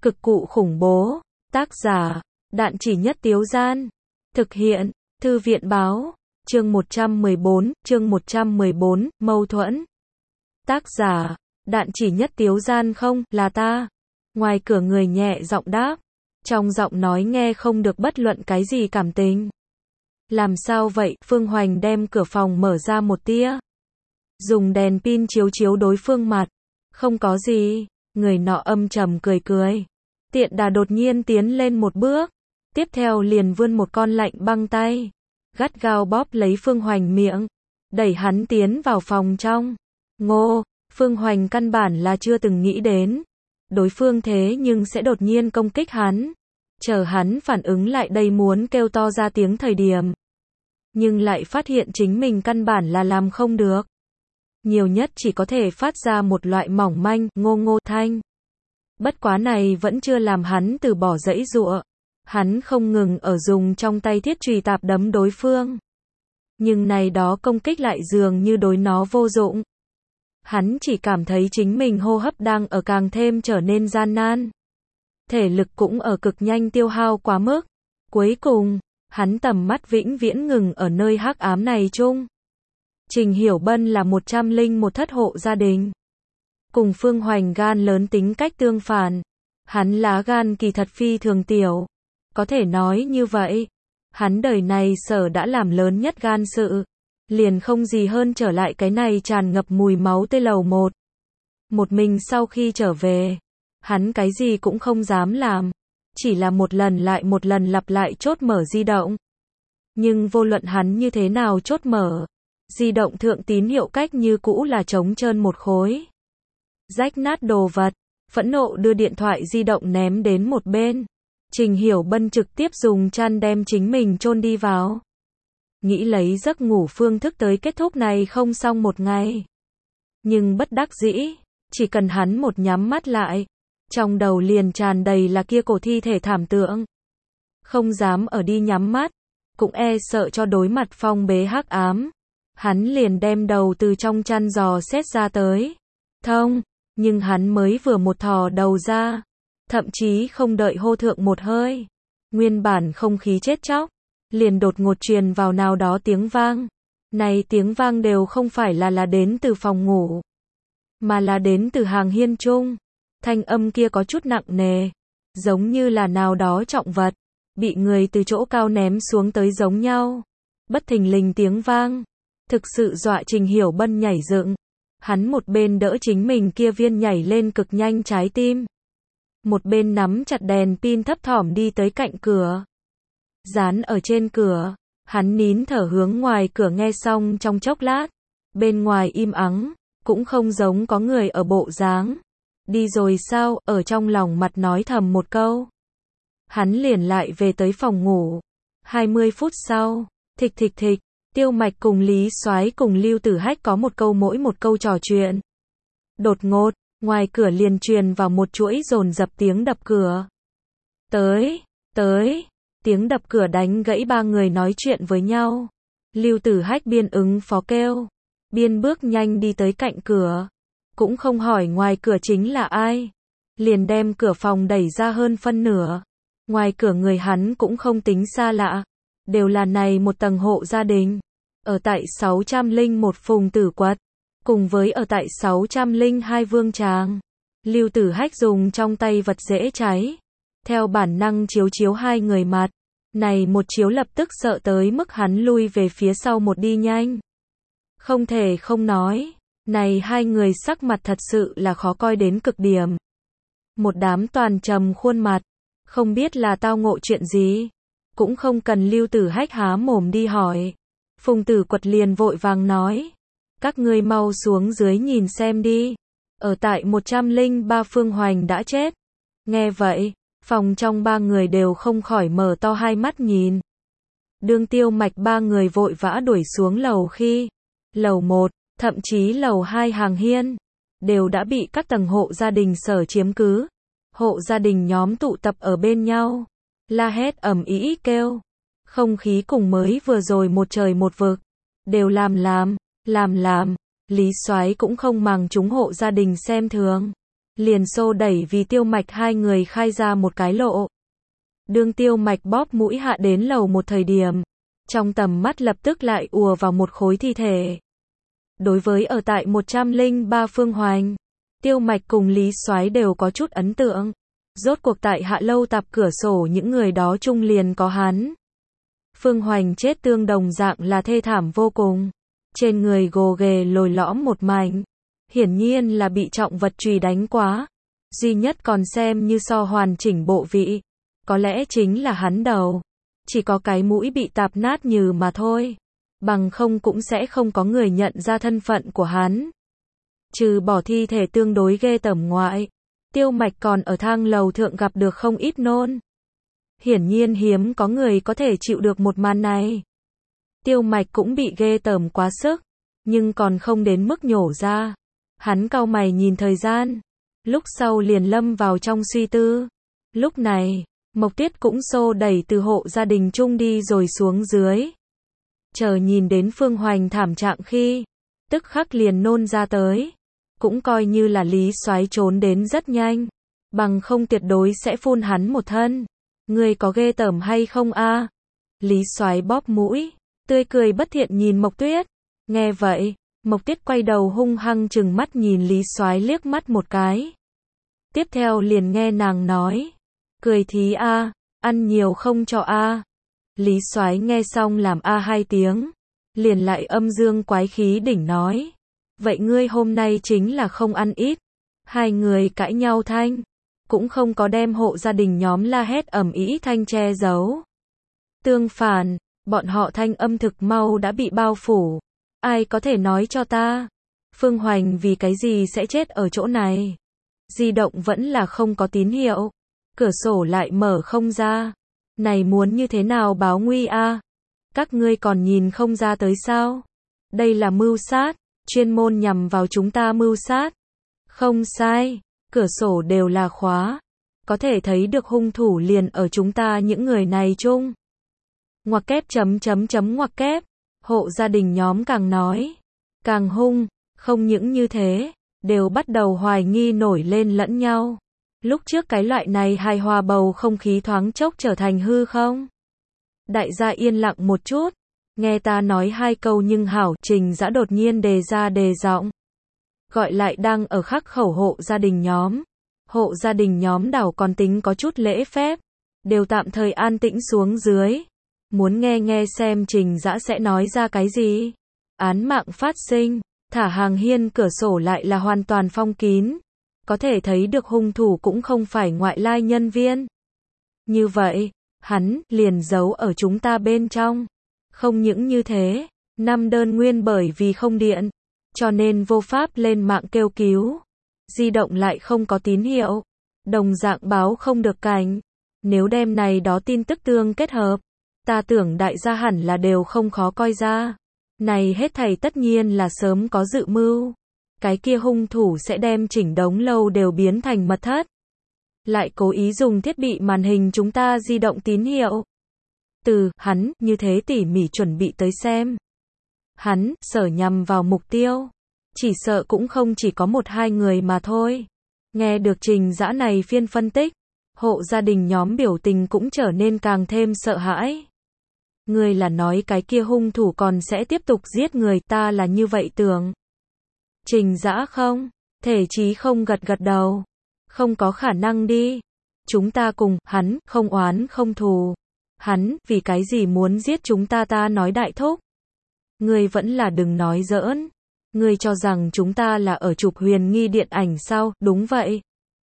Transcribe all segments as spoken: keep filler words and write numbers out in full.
Cực cụ khủng bố. Tác giả, Đạn Chỉ Nhất Tiếu Gian. Thực hiện, Thư viện báo. Chương một trăm mười bốn, chương một trăm mười bốn, mâu thuẫn. Tác giả, Đạn Chỉ Nhất Tiếu Gian. Không, là ta. Ngoài cửa người nhẹ giọng đáp. Trong giọng nói nghe không được bất luận cái gì cảm tình. Làm sao vậy? Phương Hoành đem cửa phòng mở ra một tia. Dùng đèn pin chiếu chiếu đối phương mặt. Không có gì. Người nọ âm trầm cười cười. Tiện đà đột nhiên tiến lên một bước. Tiếp theo liền vươn một con lạnh băng tay. Gắt gao bóp lấy Phương Hoành miệng. Đẩy hắn tiến vào phòng trong. Ngô, Phương Hoành căn bản là chưa từng nghĩ đến. Đối phương thế nhưng sẽ đột nhiên công kích hắn. Chờ hắn phản ứng lại đây muốn kêu to ra tiếng thời điểm. Nhưng lại phát hiện chính mình căn bản là làm không được. Nhiều nhất chỉ có thể phát ra một loại mỏng manh, ngô ngô thanh. Bất quá này vẫn chưa làm hắn từ bỏ giãy giụa. Hắn không ngừng ở dùng trong tay thiết chùy tạp đấm đối phương. Nhưng này đó công kích lại dường như đối nó vô dụng. Hắn chỉ cảm thấy chính mình hô hấp đang ở càng thêm trở nên gian nan. Thể lực cũng ở cực nhanh tiêu hao quá mức. Cuối cùng, hắn tầm mắt vĩnh viễn ngừng ở nơi hắc ám này chung. Trình Hiểu Bân là một trăm linh một thất hộ gia đình. Cùng Phương Hoành gan lớn tính cách tương phản. Hắn lá gan kỳ thật phi thường tiểu. Có thể nói như vậy. Hắn đời này sở đã làm lớn nhất gan sự. Liền không gì hơn trở lại cái này tràn ngập mùi máu tươi lầu một. Một mình sau khi trở về. Hắn cái gì cũng không dám làm. Chỉ là một lần lại một lần lặp lại chốt mở di động. Nhưng vô luận hắn như thế nào chốt mở. Di động thượng tín hiệu cách như cũ là trống trơn một khối. Rách nát đồ vật. Phẫn nộ đưa điện thoại di động ném đến một bên. Trình Hiểu Bân trực tiếp dùng chăn đem chính mình chôn đi vào. Nghĩ lấy giấc ngủ phương thức tới kết thúc này không xong một ngày. Nhưng bất đắc dĩ. Chỉ cần hắn một nhắm mắt lại. Trong đầu liền tràn đầy là kia cổ thi thể thảm tượng. Không dám ở đi nhắm mắt. Cũng e sợ cho đối mặt phong bế hắc ám. Hắn liền đem đầu từ trong chăn dò xét ra tới. Thông. Nhưng hắn mới vừa một thò đầu ra. Thậm chí không đợi hô thượng một hơi. Nguyên bản không khí chết chóc. Liền đột ngột truyền vào nào đó tiếng vang. Này tiếng vang đều không phải là là đến từ phòng ngủ. Mà là đến từ hàng hiên chung. Thanh âm kia có chút nặng nề. Giống như là nào đó trọng vật. Bị người từ chỗ cao ném xuống tới giống nhau. Bất thình lình tiếng vang. Thực sự dọa Trình Hiểu Bân nhảy dựng. Hắn một bên đỡ chính mình kia viên nhảy lên cực nhanh trái tim. Một bên nắm chặt đèn pin thấp thỏm đi tới cạnh cửa. Dán ở trên cửa. Hắn nín thở hướng ngoài cửa nghe xong trong chốc lát. Bên ngoài im ắng. Cũng không giống có người ở bộ dáng. Đi rồi sao? Ở trong lòng mặt nói thầm một câu. Hắn liền lại về tới phòng ngủ. hai mươi phút sau. Thịch thịch thịch. Tiêu Mạch cùng Lý Soái cùng Lưu Tử Hách có một câu mỗi một câu trò chuyện. Đột ngột, ngoài cửa liền truyền vào một chuỗi dồn dập tiếng đập cửa. Tới, tới, tiếng đập cửa đánh gãy ba người nói chuyện với nhau. Lưu Tử Hách biên ứng phó kêu, biên bước nhanh đi tới cạnh cửa. Cũng không hỏi ngoài cửa chính là ai. Liền đem cửa phòng đẩy ra hơn phân nửa. Ngoài cửa người hắn cũng không tính xa lạ. Đều là này một tầng hộ gia đình. Ở tại sáu trăm lẻ một Phùng Tử Quật. Cùng với ở tại sáu trăm lẻ hai Vương Tràng. Lưu Tử Hách dùng trong tay vật dễ cháy. Theo bản năng chiếu chiếu hai người mặt. Này một chiếu lập tức sợ tới mức hắn lui về phía sau một đi nhanh. Không thể không nói. Này hai người sắc mặt thật sự là khó coi đến cực điểm. Một đám toàn trầm khuôn mặt. Không biết là tao ngộ chuyện gì. Cũng không cần Lưu Tử Hách há mồm đi hỏi. Phùng Tử Quật liền vội vàng nói. Các ngươi mau xuống dưới nhìn xem đi. Ở tại một trăm lẻ ba Phương Hoành đã chết. Nghe vậy, phòng trong ba người đều không khỏi mở to hai mắt nhìn. Đương Tiêu Mạch ba người vội vã đuổi xuống lầu khi. Lầu một, thậm chí lầu hai hàng hiên. Đều đã bị các tầng hộ gia đình sở chiếm cứ. Hộ gia đình nhóm tụ tập ở bên nhau. La hét ầm ĩ kêu. Không khí cùng mới vừa rồi một trời một vực. Đều làm làm, làm làm. Lý Soái cũng không màng chúng hộ gia đình xem thường. liền xô đẩy vì Tiêu Mạch hai người khai ra một cái lộ. Đương Tiêu Mạch bóp mũi hạ đến lầu một thời điểm, trong tầm mắt lập tức lại ùa vào một khối thi thể. Đối với ở tại một trăm lẻ ba Phương Hoành, Tiêu Mạch cùng Lý Soái đều có chút ấn tượng. Rốt cuộc tại hạ lâu tạp cửa sổ những người đó chung liền có hắn. Phương Hoành chết tương đồng dạng là thê thảm vô cùng. Trên người gồ ghề lồi lõm một mảnh. Hiển nhiên là bị trọng vật chùy đánh quá. Duy nhất còn xem như so hoàn chỉnh bộ vị. Có lẽ chính là hắn đầu. Chỉ có cái mũi bị tạp nát như mà thôi. Bằng không cũng sẽ không có người nhận ra thân phận của hắn. Trừ bỏ thi thể tương đối ghê tởm ngoại, Tiêu Mạch còn ở thang lầu thượng gặp được không ít nôn. Hiển nhiên hiếm có người có thể chịu được một màn này. Tiêu Mạch cũng bị ghê tởm quá sức, nhưng còn không đến mức nhổ ra. Hắn cau mày nhìn thời gian, lúc sau liền lâm vào trong suy tư. Lúc này, Mộc Tuyết cũng xô đẩy từ hộ gia đình chung đi rồi xuống dưới. Chờ nhìn đến Phương Hoành thảm trạng khi, tức khắc liền nôn ra tới. Cũng coi như là Lý Soái trốn đến rất nhanh, bằng không tuyệt đối sẽ phun hắn một thân. Người có ghê tởm hay không a? Lý Soái bóp mũi, tươi cười bất thiện nhìn Mộc Tuyết. Nghe vậy, Mộc Tuyết quay đầu hung hăng trừng mắt nhìn Lý Soái liếc mắt một cái. Tiếp theo liền nghe nàng nói, cười thí a, ăn nhiều không cho a. Lý Soái nghe xong làm a hai tiếng, liền lại âm dương quái khí đỉnh nói, vậy ngươi hôm nay chính là không ăn ít. Hai người cãi nhau thanh, cũng không có đem hộ gia đình nhóm la hét ầm ĩ thanh che giấu. Tương phản, bọn họ thanh âm thực mau đã bị bao phủ. Ai có thể nói cho ta, Phương Hoành vì cái gì sẽ chết ở chỗ này? Di động vẫn là không có tín hiệu, cửa sổ lại mở không ra. Này muốn như thế nào báo nguy a? Các ngươi còn nhìn không ra tới sao? Đây là mưu sát, chuyên môn nhằm vào chúng ta mưu sát. Không sai, cửa sổ đều là khóa. Có thể thấy được hung thủ liền ở chúng ta những người này chung. Ngoặc kép chấm chấm chấm ngoặc kép. Hộ gia đình nhóm càng nói, càng hung, không những như thế, đều bắt đầu hoài nghi nổi lên lẫn nhau. Lúc trước cái loại này hài hòa bầu không khí thoáng chốc trở thành hư không? Đại gia yên lặng một chút, nghe ta nói hai câu nhưng hảo. Trình Dã đột nhiên đề ra đề giọng, gọi lại đang ở khắc khẩu hộ gia đình nhóm. Hộ gia đình nhóm đảo còn tính có chút lễ phép, đều tạm thời an tĩnh xuống dưới, muốn nghe nghe xem Trình Dã sẽ nói ra cái gì. Án mạng phát sinh, thả hàng hiên cửa sổ lại là hoàn toàn phong kín, có thể thấy được hung thủ cũng không phải ngoại lai nhân viên. Như vậy, hắn liền giấu ở chúng ta bên trong. Không những như thế, năm đơn nguyên bởi vì không điện, cho nên vô pháp lên mạng kêu cứu. Di động lại không có tín hiệu, đồng dạng báo không được cảnh. Nếu đem này đó tin tức tương kết hợp, ta tưởng đại gia hẳn là đều không khó coi ra. Này hết thảy tất nhiên là sớm có dự mưu. Cái kia hung thủ sẽ đem chỉnh đống lâu đều biến thành mật thất. Lại cố ý dùng thiết bị màn hình chúng ta di động tín hiệu. Từ hắn như thế tỉ mỉ chuẩn bị tới xem. Hắn sở nhằm vào mục tiêu. Chỉ sợ cũng không chỉ có một hai người mà thôi. Nghe được Trình Dã này phiên phân tích, hộ gia đình nhóm biểu tình cũng trở nên càng thêm sợ hãi. Người là nói cái kia hung thủ còn sẽ tiếp tục giết người, ta là như vậy tưởng. Trình Dã không, thể chí không gật gật đầu. Không có khả năng đi. Chúng ta cùng hắn không oán không thù. Hắn vì cái gì muốn giết chúng ta? Ta nói đại thúc, ngươi vẫn là đừng nói giỡn. Ngươi cho rằng chúng ta là ở chụp huyền nghi điện ảnh sao? Đúng vậy.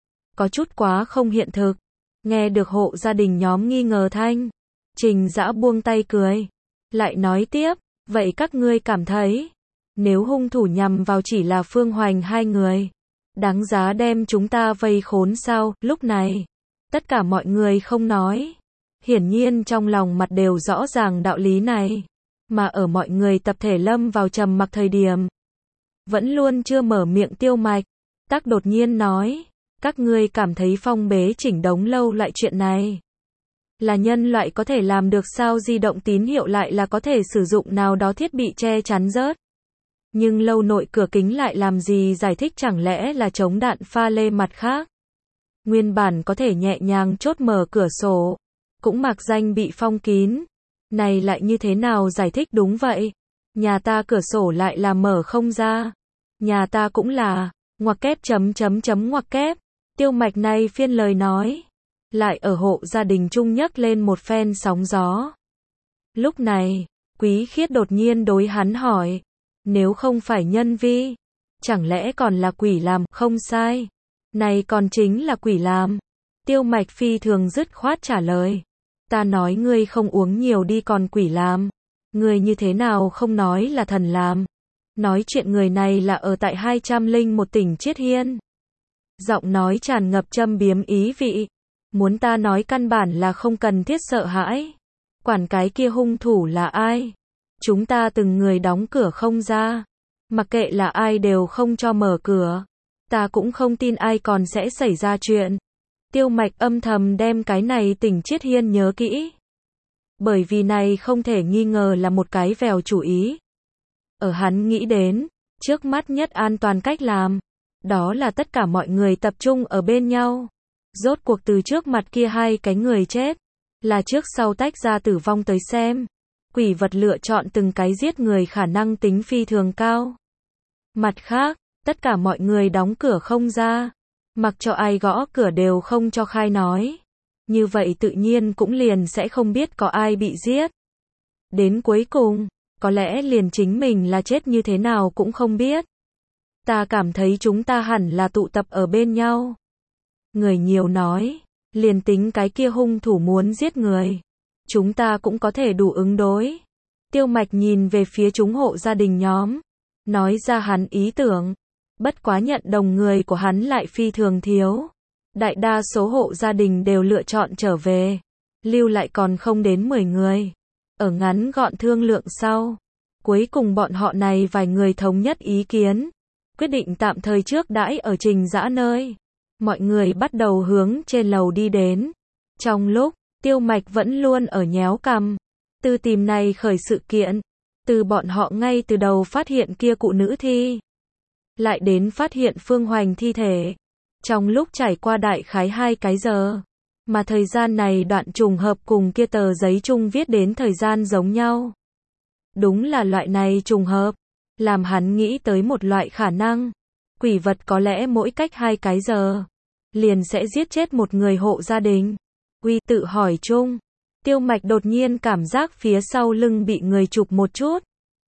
Có chút quá không hiện thực. Nghe được hộ gia đình nhóm nghi ngờ thanh, Trình Dã buông tay cười, lại nói tiếp, vậy các ngươi cảm thấy, nếu hung thủ nhằm vào chỉ là Phương Hoành hai người, đáng giá đem chúng ta vây khốn sao? Lúc này, tất cả mọi người không nói. Hiển nhiên trong lòng mặt đều rõ ràng đạo lý này, mà ở mọi người tập thể lâm vào trầm mặc thời điểm, vẫn luôn chưa mở miệng Tiêu Mạch, Tắc đột nhiên nói, các ngươi cảm thấy phong bế chỉnh đống lâu loại chuyện này là nhân loại có thể làm được sao? Di động tín hiệu lại là có thể sử dụng nào đó thiết bị che chắn rớt. Nhưng lâu nội cửa kính lại làm gì giải thích, chẳng lẽ là chống đạn pha lê mặt khác. Nguyên bản có thể nhẹ nhàng chốt mở cửa sổ, cũng mặc danh bị phong kín. Này lại như thế nào giải thích? Đúng vậy, nhà ta cửa sổ lại là mở không ra. Nhà ta cũng là, ngoặc kép chấm chấm chấm ngoặc kép. Tiêu Mạch này phiên lời nói, lại ở hộ gia đình chung nhấc lên một phen sóng gió. Lúc này, Quý Khiết đột nhiên đối hắn hỏi, nếu không phải nhân vi, chẳng lẽ còn là quỷ làm? Không sai, này còn chính là quỷ làm. Tiêu Mạch phi thường dứt khoát trả lời, ta nói ngươi không uống nhiều đi còn quỷ làm. Ngươi như thế nào không nói là thần làm? Nói chuyện người này là ở tại hai trăm linh một tỉnh Chiết Hiên. Giọng nói tràn ngập châm biếm ý vị. Muốn ta nói căn bản là không cần thiết sợ hãi. Quản cái kia hung thủ là ai? Chúng ta từng người đóng cửa không ra. Mặc kệ là ai đều không cho mở cửa. Ta cũng không tin ai còn sẽ xảy ra chuyện. Tiêu Mạch âm thầm đem cái này tỉnh Chiết Hiên nhớ kỹ. Bởi vì này không thể nghi ngờ là một cái vèo chủ ý. Ở hắn nghĩ đến, trước mắt nhất an toàn cách làm, đó là tất cả mọi người tập trung ở bên nhau. Rốt cuộc từ trước mặt kia hai cái người chết, là trước sau tách ra tử vong tới xem. Quỷ vật lựa chọn từng cái giết người khả năng tính phi thường cao. Mặt khác, tất cả mọi người đóng cửa không ra, mặc cho ai gõ cửa đều không cho khai nói. Như vậy tự nhiên cũng liền sẽ không biết có ai bị giết. Đến cuối cùng, có lẽ liền chính mình là chết như thế nào cũng không biết. Ta cảm thấy chúng ta hẳn là tụ tập ở bên nhau. Người nhiều nói, liền tính cái kia hung thủ muốn giết người, chúng ta cũng có thể đủ ứng đối. Tiêu Mạch nhìn về phía chúng hộ gia đình nhóm, nói ra hắn ý tưởng. Bất quá nhận đồng người của hắn lại phi thường thiếu. Đại đa số hộ gia đình đều lựa chọn trở về, lưu lại còn không đến mười người. Ở ngắn gọn thương lượng sau, cuối cùng bọn họ này vài người thống nhất ý kiến, quyết định tạm thời trước đãi ở Trình Dã nơi. Mọi người bắt đầu hướng trên lầu đi đến. Trong lúc, Tiêu Mạch vẫn luôn ở nhéo cằm, từ tìm này khởi sự kiện, từ bọn họ ngay từ đầu phát hiện kia cụ nữ thi, lại đến phát hiện Phương Hoành thi thể. Trong lúc trải qua đại khái hai cái giờ, mà thời gian này đoạn trùng hợp cùng kia tờ giấy chung viết đến thời gian giống nhau. Đúng là loại này trùng hợp, làm hắn nghĩ tới một loại khả năng. Quỷ vật có lẽ mỗi cách hai cái giờ, liền sẽ giết chết một người hộ gia đình. Uy tự hỏi chung, Tiêu Mạch đột nhiên cảm giác phía sau lưng bị người chụp một chút.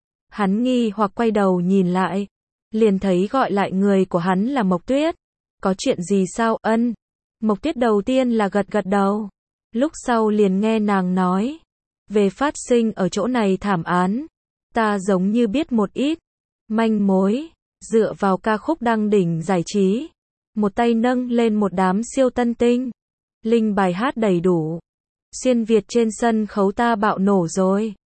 Hắn nghi hoặc quay đầu nhìn lại, liền thấy gọi lại người của hắn là Mộc Tuyết. Có chuyện gì sao? Ân. Mộc Tuyết đầu tiên là gật gật đầu, lúc sau liền nghe nàng nói, về phát sinh ở chỗ này thảm án, ta giống như biết một ít manh mối, dựa vào ca khúc đăng đỉnh giải trí, một tay nâng lên một đám siêu tân tinh, linh bài hát đầy đủ, xuyên Việt trên sân khấu ta bạo nổ rồi.